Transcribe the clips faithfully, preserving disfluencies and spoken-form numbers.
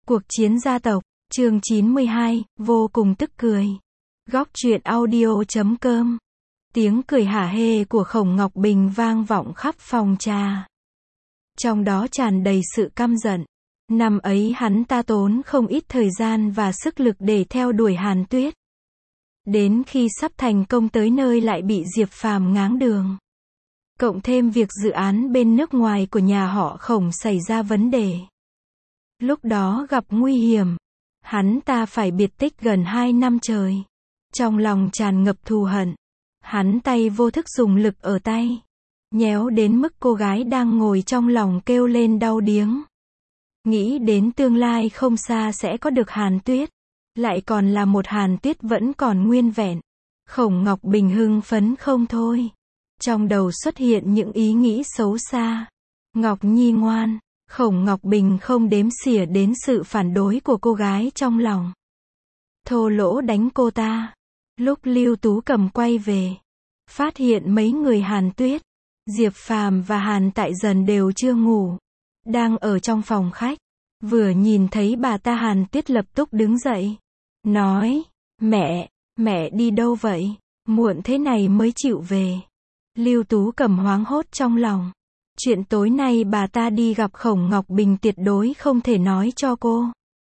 Cuộc chiến gia tộc, chương chín mươi hai, vô cùng tức cười. Góc truyện audio chấm com. Tiếng cười hả hê của Khổng Ngọc Bình vang vọng khắp phòng trà. Trong đó tràn đầy sự căm giận. Năm ấy hắn ta tốn không ít thời gian và sức lực để theo đuổi Hàn Tuyết. Đến khi sắp thành công tới nơi lại bị Diệp Phàm ngáng đường. Cộng thêm việc dự án bên nước ngoài của nhà họ Khổng xảy ra vấn đề. Lúc đó gặp nguy hiểm, hắn ta phải biệt tích gần hai năm trời. Trong lòng tràn ngập thù hận, hắn tay vô thức dùng lực ở tay, nhéo đến mức cô gái đang ngồi trong lòng kêu lên đau điếng. Nghĩ đến tương lai không xa sẽ có được Hàn Tuyết, lại còn là một Hàn Tuyết vẫn còn nguyên vẹn. Khổng Ngọc Bình hưng phấn không thôi. Trong đầu xuất hiện những ý nghĩ xấu xa. Ngọc Nhi ngoan. Khổng Ngọc Bình không đếm xỉa đến sự phản đối của cô gái trong lòng. Thô lỗ đánh cô ta. Lúc Lưu Tú Cầm quay về, phát hiện mấy người Hàn Tuyết, Diệp Phàm và Hàn Tại Dần đều chưa ngủ, đang ở trong phòng khách. Vừa nhìn thấy bà ta Hàn Tuyết lập tức đứng dậy, nói, mẹ, mẹ đi đâu vậy? Muộn thế này mới chịu về. Lưu Tú Cầm hoảng hốt trong lòng. Chuyện tối nay bà ta đi gặp Khổng Ngọc Bình tuyệt đối không thể nói cho cô.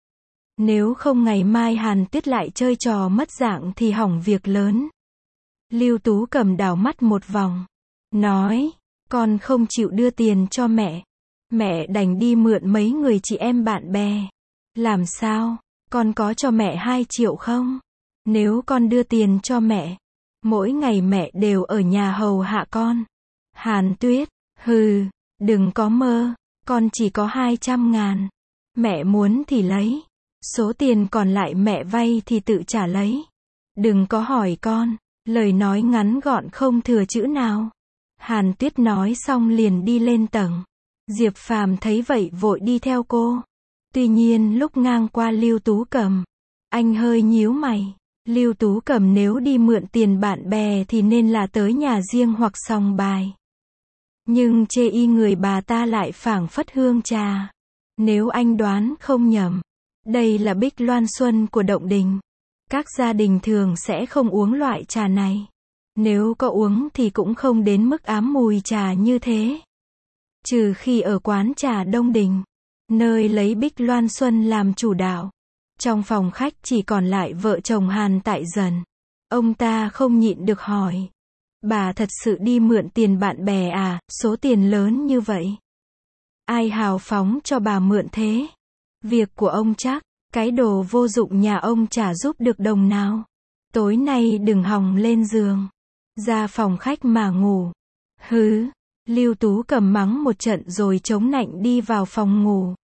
Nếu không ngày mai Hàn Tuyết lại chơi trò mất dạng thì hỏng việc lớn. Lưu Tú Cầm đảo mắt một vòng, nói, con không chịu đưa tiền cho mẹ. Mẹ đành đi mượn mấy người chị em bạn bè. Làm sao, con có cho mẹ hai triệu không? Nếu con đưa tiền cho mẹ, mỗi ngày mẹ đều ở nhà hầu hạ con. Hàn Tuyết, hừ, đừng có mơ, con chỉ có hai trăm ngàn. Mẹ muốn thì lấy. Số tiền còn lại mẹ vay thì tự trả lấy. Đừng có hỏi con. Lời nói ngắn gọn không thừa chữ nào. Hàn Tuyết nói xong liền đi lên tầng. Diệp Phàm thấy vậy vội đi theo cô. Tuy nhiên lúc ngang qua Lưu Tú Cầm, anh hơi nhíu mày. Lưu Tú Cầm nếu đi mượn tiền bạn bè thì nên là tới nhà riêng hoặc sòng bài. Nhưng chê y người bà ta lại phảng phất hương trà. Nếu anh đoán không nhầm, đây là Bích Loan Xuân của Động Đình. Các gia đình thường sẽ không uống loại trà này. Nếu có uống thì cũng không đến mức ám mùi trà như thế. Trừ khi ở quán trà Đông Đình, nơi lấy Bích Loan Xuân làm chủ đạo. Trong phòng khách chỉ còn lại vợ chồng Hàn Tại Dần. Ông ta không nhịn được hỏi. Bà thật sự đi mượn tiền bạn bè à, số tiền lớn như vậy? Ai hào phóng cho bà mượn thế? Việc của ông chắc, cái đồ vô dụng nhà ông chả giúp được đồng nào. Tối nay đừng hòng lên giường. Ra phòng khách mà ngủ. Hứ, Lưu Tú Cầm mắng một trận rồi chống nạnh đi vào phòng ngủ.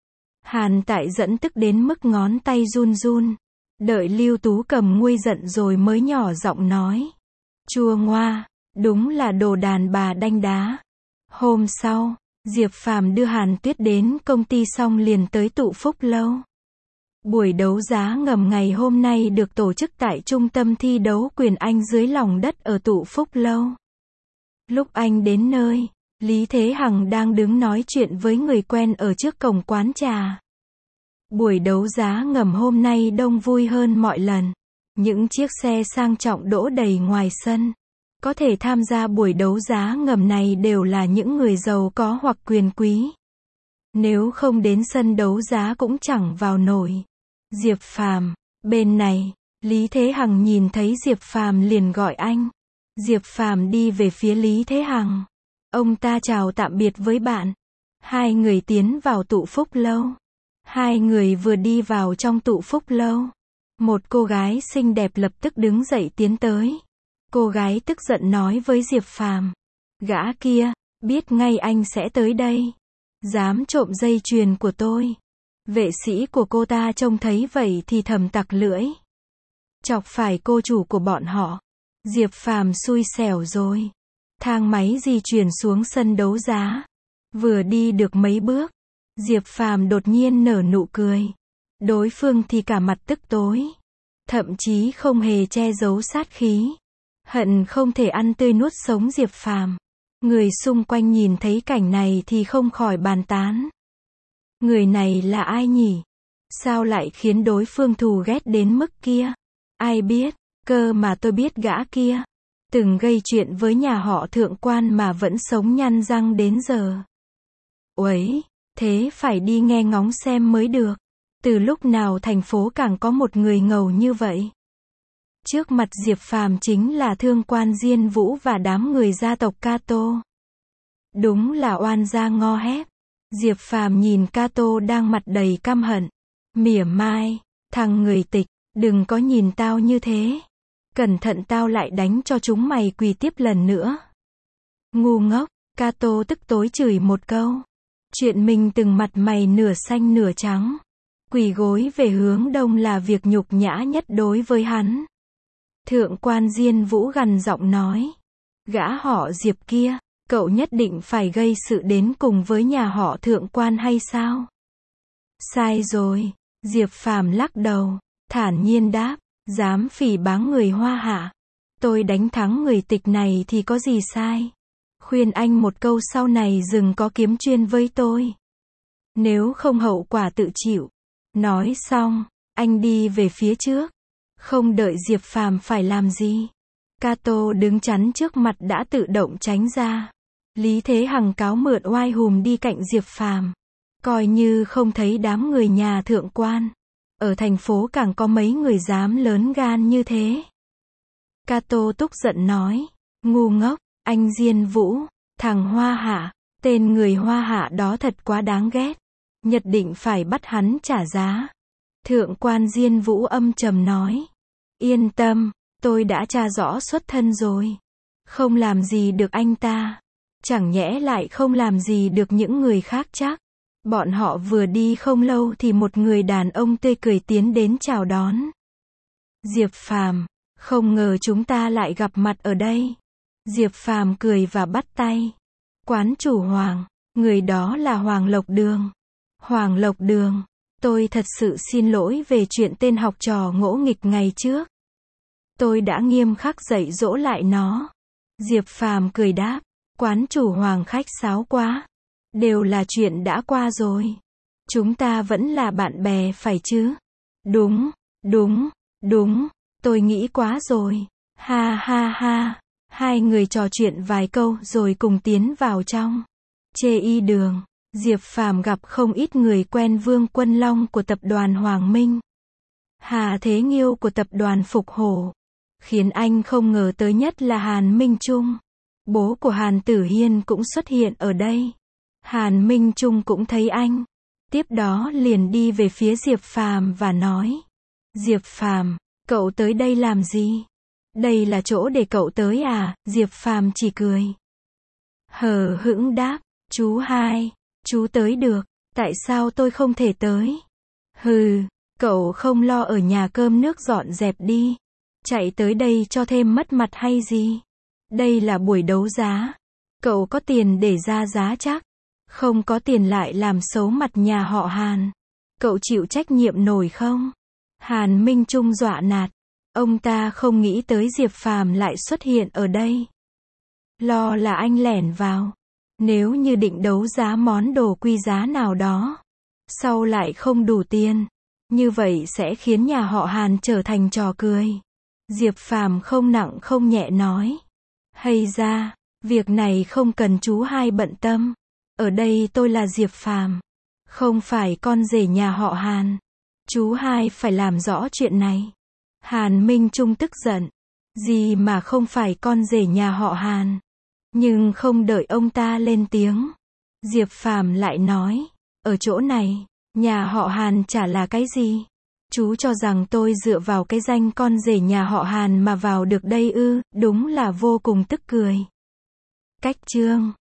Hàn Tại Dẫn tức đến mức ngón tay run run. Đợi Lưu Tú Cầm nguôi giận rồi mới nhỏ giọng nói. Chua ngoa, đúng là đồ đàn bà đanh đá. Hôm sau, Diệp Phàm đưa Hàn Tuyết đến công ty xong liền tới Tụ Phúc Lâu. Buổi đấu giá ngầm ngày hôm nay được tổ chức tại trung tâm thi đấu quyền Anh dưới lòng đất ở Tụ Phúc Lâu. Lúc anh đến nơi, Lý Thế Hằng đang đứng nói chuyện với người quen ở trước cổng quán trà. Buổi đấu giá ngầm hôm nay đông vui hơn mọi lần. Những chiếc xe sang trọng đỗ đầy ngoài sân. Có thể tham gia buổi đấu giá ngầm này đều là những người giàu có hoặc quyền quý. Nếu không đến sân đấu giá cũng chẳng vào nổi. Diệp Phàm, bên này, Lý Thế Hằng nhìn thấy Diệp Phàm liền gọi anh. Diệp Phàm đi về phía Lý Thế Hằng. Ông ta chào tạm biệt với bạn. Hai người tiến vào Tụ Phúc Lâu. Hai người vừa đi vào trong Tụ Phúc Lâu, một cô gái xinh đẹp lập tức đứng dậy tiến tới. Cô gái tức giận nói với Diệp Phàm, gã kia, biết ngay anh sẽ tới đây. Dám trộm dây chuyền của tôi. Vệ sĩ của cô ta trông thấy vậy thì thầm tặc lưỡi. Chọc phải cô chủ của bọn họ. Diệp Phàm xui xẻo rồi. Thang máy di chuyển xuống sân đấu giá. Vừa đi được mấy bước, Diệp Phàm đột nhiên nở nụ cười. Đối phương thì cả mặt tức tối. Thậm chí không hề che giấu sát khí. Hận không thể ăn tươi nuốt sống Diệp Phàm. Người xung quanh nhìn thấy cảnh này thì không khỏi bàn tán. Người này là ai nhỉ? Sao lại khiến đối phương thù ghét đến mức kia? Ai biết, cơ mà tôi biết gã kia từng gây chuyện với nhà họ Thượng quan mà vẫn sống nhăn răng đến giờ. Uấy, thế phải đi nghe ngóng xem mới được. Từ lúc nào thành phố càng có một người ngầu như vậy? Trước mặt Diệp Phàm chính là Thương quan Diên Vũ và đám người gia tộc Cato. Đúng là oan gia ngõ hép. Diệp Phàm nhìn Cato đang mặt đầy căm hận, mỉa mai, thằng người tịch, đừng có nhìn tao như thế. Cẩn thận tao lại đánh cho chúng mày quỳ tiếp lần nữa. Ngu ngốc, Cato tức tối chửi một câu. Chuyện mình từng mặt mày nửa xanh nửa trắng. Quỳ gối về hướng đông là việc nhục nhã nhất đối với hắn. Thượng quan Diên Vũ gằn giọng nói. Gã họ Diệp kia, cậu nhất định phải gây sự đến cùng với nhà họ Thượng quan hay sao? Sai rồi, Diệp Phàm lắc đầu, thản nhiên đáp, dám phỉ báng người Hoa Hạ. Tôi đánh thắng người tịch này thì có gì sai? Khuyên anh một câu sau này đừng có kiếm chuyên với tôi. Nếu không hậu quả tự chịu. Nói xong, anh đi về phía trước. Không đợi Diệp Phàm phải làm gì. Cato đứng chắn trước mặt đã tự động tránh ra. Lý Thế Hằng cáo mượn oai hùm đi cạnh Diệp Phàm. Coi như không thấy đám người nhà Thượng quan. Ở thành phố càng có mấy người dám lớn gan như thế. Cato tức giận nói. Ngu ngốc, anh Diên Vũ, thằng Hoa Hạ, tên người Hoa Hạ đó thật quá đáng ghét. Nhất định phải bắt hắn trả giá. Thượng quan Diên Vũ âm trầm nói. Yên tâm, tôi đã tra rõ xuất thân rồi. Không làm gì được anh ta. Chẳng nhẽ lại không làm gì được những người khác chắc. Bọn họ vừa đi không lâu thì một người đàn ông tươi cười tiến đến chào đón. Diệp Phàm, không ngờ chúng ta lại gặp mặt ở đây. Diệp Phàm cười và bắt tay. Quán chủ Hoàng, người đó là Hoàng Lộc Đường. Hoàng Lộc Đường, tôi thật sự xin lỗi về chuyện tên học trò ngỗ nghịch ngày trước. Tôi đã nghiêm khắc dạy dỗ lại nó. Diệp Phàm cười đáp, quán chủ Hoàng khách sáo quá. Đều là chuyện đã qua rồi. Chúng ta vẫn là bạn bè phải chứ? Đúng, đúng, đúng, tôi nghĩ quá rồi. Ha ha ha. Hai người trò chuyện vài câu rồi cùng tiến vào trong. Chê y đường, Diệp Phàm gặp không ít người quen Vương Quân Long của tập đoàn Hoàng Minh. Hà Thế Nghiêu của tập đoàn Phục Hổ. Khiến anh không ngờ tới nhất là Hàn Minh Trung. Bố của Hàn Tử Hiên cũng xuất hiện ở đây. Hàn Minh Trung cũng thấy anh. Tiếp đó liền đi về phía Diệp Phàm và nói. Diệp Phàm, cậu tới đây làm gì? Đây là chỗ để cậu tới à? Diệp Phàm chỉ cười. Hờ hững đáp, chú hai, chú tới được, tại sao tôi không thể tới? Hừ, cậu không lo ở nhà cơm nước dọn dẹp đi. Chạy tới đây cho thêm mất mặt hay gì? Đây là buổi đấu giá. Cậu có tiền để ra giá chắc. Không có tiền lại làm xấu mặt nhà họ Hàn. Cậu chịu trách nhiệm nổi không? Hàn Minh Trung dọa nạt. Ông ta không nghĩ tới Diệp Phàm lại xuất hiện ở đây. Lo là anh lẻn vào. Nếu như định đấu giá món đồ quý giá nào đó, sau lại không đủ tiền, như vậy sẽ khiến nhà họ Hàn trở thành trò cười. Diệp Phàm không nặng không nhẹ nói. Hay ra, việc này không cần chú hai bận tâm. Ở đây tôi là Diệp Phàm, không phải con rể nhà họ Hàn. Chú hai phải làm rõ chuyện này. Hàn Minh Trung tức giận. Gì mà không phải con rể nhà họ Hàn. Nhưng không đợi ông ta lên tiếng, Diệp Phàm lại nói. Ở chỗ này, nhà họ Hàn chả là cái gì. Chú cho rằng tôi dựa vào cái danh con rể nhà họ Hàn mà vào được đây ư? Đúng là vô cùng tức cười. Cách chương